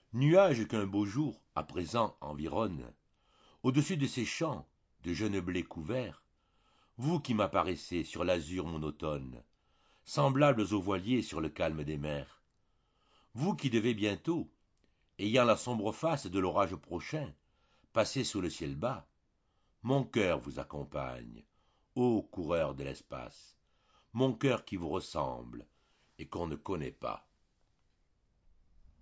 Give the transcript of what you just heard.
Nuages qu'un beau jour, à présent, environnent, au-dessus de ces champs, de jeunes blés couverts, vous qui m'apparaissez sur l'azur monotone, semblables aux voiliers sur le calme des mers, vous qui devez bientôt, ayant la sombre face de l'orage prochain, passer sous le ciel bas, mon cœur vous accompagne, ô coureur de l'espace, mon cœur qui vous ressemble et qu'on ne connaît pas.